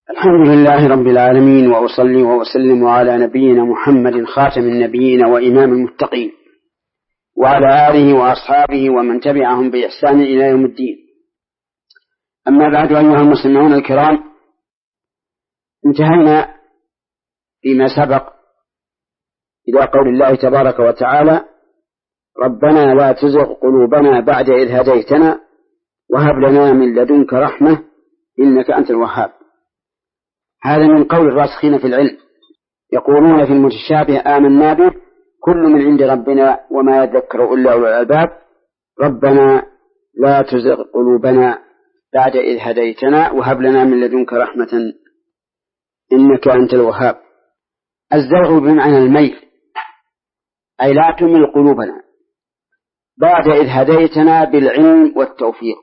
الحمد لله رب العالمين، وأصلي وأسلم على نبينا محمد خاتم النبيين وإمام المتقين، وعلى آله وأصحابه ومن تبعهم بإحسان إلى يوم الدين. أما بعد، أيها المسلمون الكرام، انتهينا فيما سبق إلى قول الله تبارك وتعالى: ربنا لا تزغ قلوبنا بعد إذ هديتنا وهب لنا من لدنك رحمة إنك أنت الوهاب. هذا من قول الراسخين في العلم، يقولون في المتشابه: آمنا به كل من عند ربنا وما يذكر إلا أولو الألباب. ربنا لا تزغ قلوبنا بعد إذ هديتنا وهب لنا من لدنك رحمة إنك أنت الوهاب. الزغ بمعنى الميل، أي لا تمل قلوبنا بعد إذ هديتنا بالعلم والتوفيق.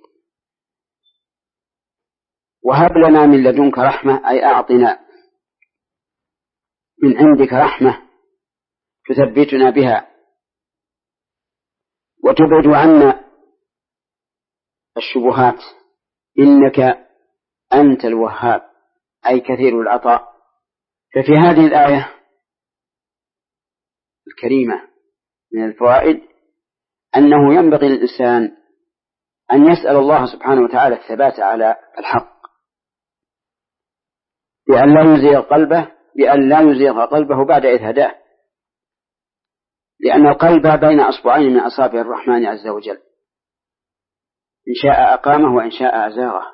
وهب لنا من لدنك رحمة، أي أعطنا من عندك رحمة تثبتنا بها وتبعد عنا الشبهات إنك أنت الوهاب، أي كثير العطاء. ففي هذه الآية الكريمة من الفوائد أنه ينبغي للإنسان أن يسأل الله سبحانه وتعالى الثبات على الحق، بأن لا يزيغ قلبه بعد إذ هداه، لأن القلب بين أصبعين من أصابع الرحمن عز وجل، إن شاء أقامه وإن شاء أزاغه،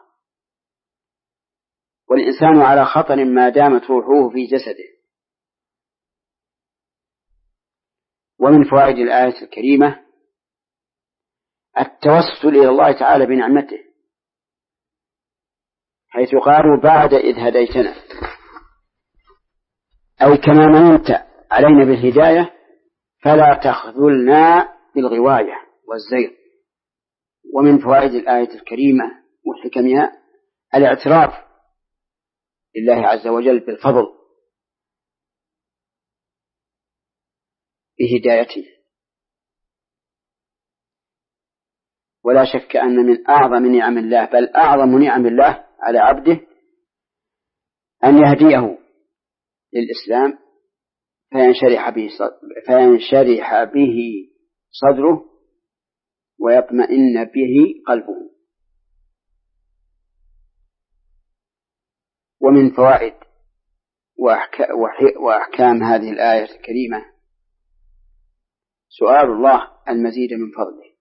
والإنسان على خطر ما دامت روحه في جسده. ومن فوائد الآية الكريمة التوسل إلى الله تعالى بنعمته، حيث قالوا بعد إذ هديتنا، أي كما مننت علينا بالهداية فلا تخذلنا بالغواية والزيغ. ومن فوائد الآية الكريمة وحكمها الاعتراف لله عز وجل بالفضل بهدايته. ولا شك أن من أعظم نعم الله، بل أعظم نعم الله على عبده، أن يهديه للإسلام فينشرح به صدره ويطمئن به قلبه. ومن فوائد وأحكام هذه الآية الكريمة سؤال الله المزيد من فضله،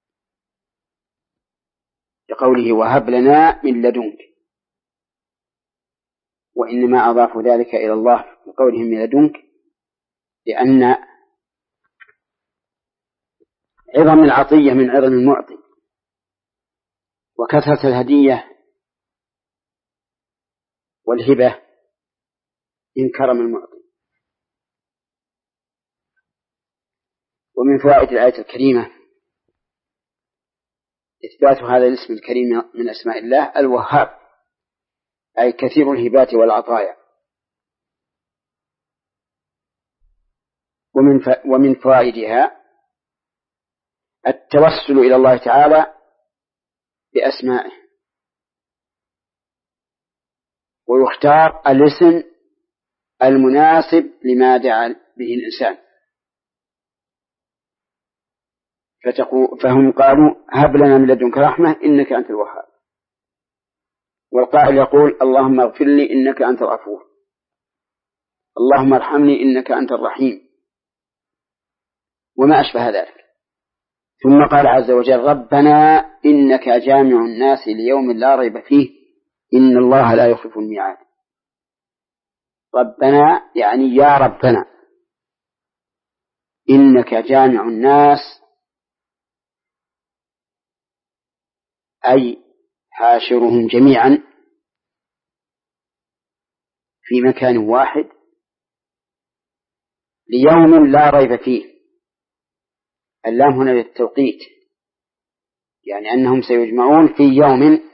لقوله: وهب لنا من لدنك. وإنما أضافوا ذلك إلى الله بقولهم من لدنك لأن عظم العطية من عظم المعطي، وكثرة الهدية والهبة من كرم المعطي. ومن فوائد الآية الكريمة إثبات هذا الاسم الكريم من أسماء الله الوهاب، أي كثير الهبات والعطايا. ومن فوائدها التوسل إلى الله تعالى بأسمائه، ويختار الاسم المناسب لما دعا به الإنسان. فهم قالوا: هب لنا من لدنك رحمة إنك أنت الوهاب. والقائل يقول: اللهم اغفر لي إنك أنت الغفور، اللهم ارحمني إنك أنت الرحيم، وما أشبه ذلك. ثم قال عز وجل: ربنا إنك جامع الناس ليوم لا ريب فيه إن الله لا يخلف الميعاد. ربنا يعني يا ربنا، إنك جامع الناس، أي حاشرهم جميعا في مكان واحد ليوم لا ريب فيه. اللام هنا للتوقيت، يعني أنهم سيجمعون في يوم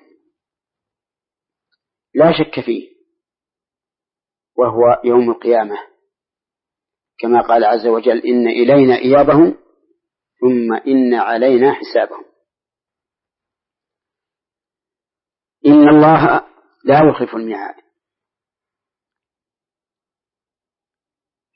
لا شك فيه، وهو يوم القيامة، كما قال عز وجل: إن إلينا إيابهم ثم إن علينا حسابهم. إن الله لا يخلف الميعاد،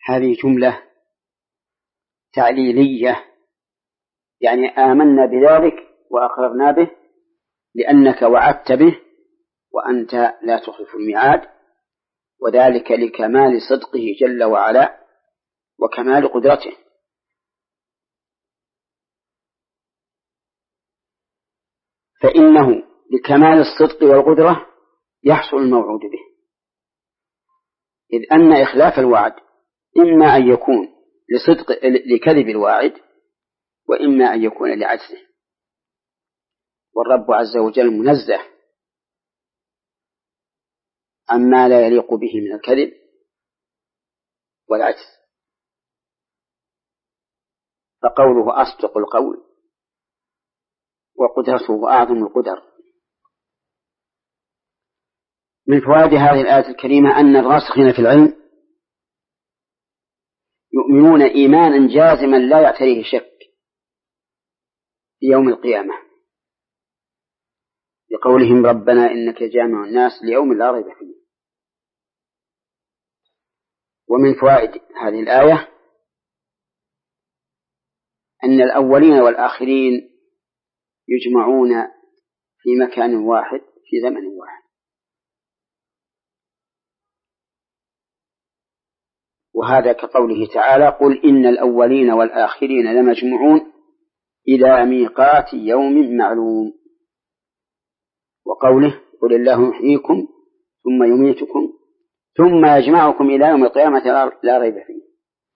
هذه جملة تعليلية، يعني آمنا بذلك وأقررنا به لأنك وعدت به وأنت لا تخلف الميعاد، وذلك لكمال صدقه جل وعلا وكمال قدرته. فإنه لكمال الصدق والقدرة يحصل الموعود به، إذ أن إخلاف الوعد إما أن يكون لكذب الواعد وإما أن يكون لعجزه، والرب عز وجل منزه عما لا يليق به من الكذب والعجز، فقوله أصدق القول وقدرته أعظم القدر. من فوائد هذه الآية الكريمة أن الراسخين في العلم يؤمنون إيمانا جازما لا يعتريه شك في يوم القيامة، لقولهم ربنا إنك جامع الناس ليوم لا ريب فيه. ومن فوائد هذه الآية أن الأولين والآخرين يجمعون في مكان واحد في زمن واحد، وهذا كقوله تعالى قل إن الأولين والآخرين لمجموعون إلى ميقات يوم معلوم، وقوله قل الله يحييكم ثم يميتكم ثم يجمعكم إلى يوم القيامة لا ريب فيه.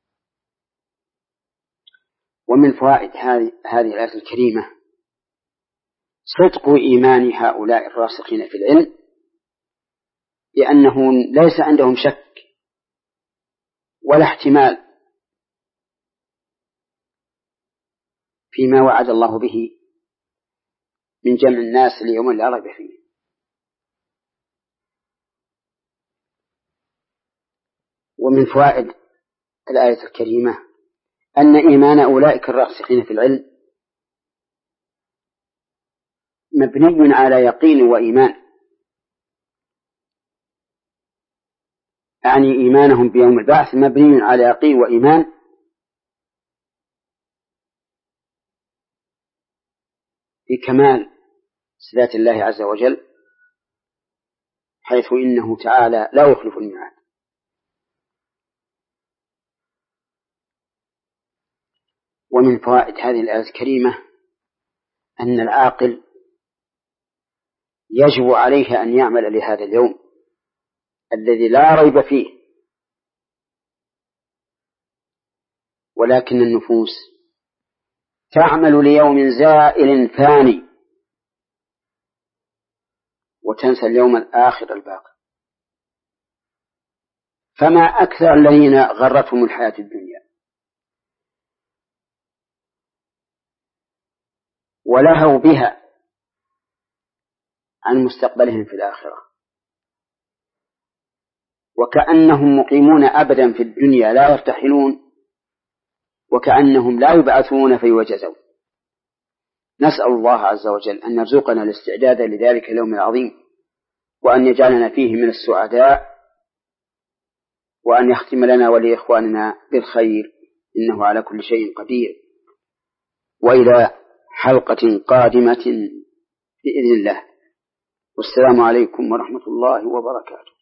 ومن فوائد هذه الآية الكريمة صدق إيمان هؤلاء الراسخين في العلم، لأنه ليس عندهم شك ولا احتمال فيما وعد الله به من جمع الناس ليوم لا ريب فيه. ومن فوائد الآية الكريمة أن إيمان أولئك الراسخين في العلم مبني على يقين وإيمان، يعني إيمانهم بيوم البعث مبني على يقين وإيمان بكمال صفات الله عز وجل، حيث إنه تعالى لا يخلف الميعاد. ومن فوائد هذه الآية الكريمة أن العاقل يجب عليه أن يعمل لهذا اليوم الذي لا ريب فيه، ولكن النفوس تعمل ليوم زائل فاني وتنسى اليوم الآخر الباقي. فما أكثر الذين غرتهم الحياة الدنيا ولهوا بها عن مستقبلهم في الآخرة، وكأنهم مقيمون أبدا في الدنيا لا يرتحلون، وكأنهم لا يبعثون فيوجزون. نسأل الله عز وجل أن يرزقنا الاستعداد لذلك اليوم العظيم، وأن يجعلنا فيه من السعداء، وأن يختم لنا ولإخواننا بالخير، إنه على كل شيء قدير. وإلى حلقة قادمة بإذن الله، والسلام عليكم ورحمة الله وبركاته.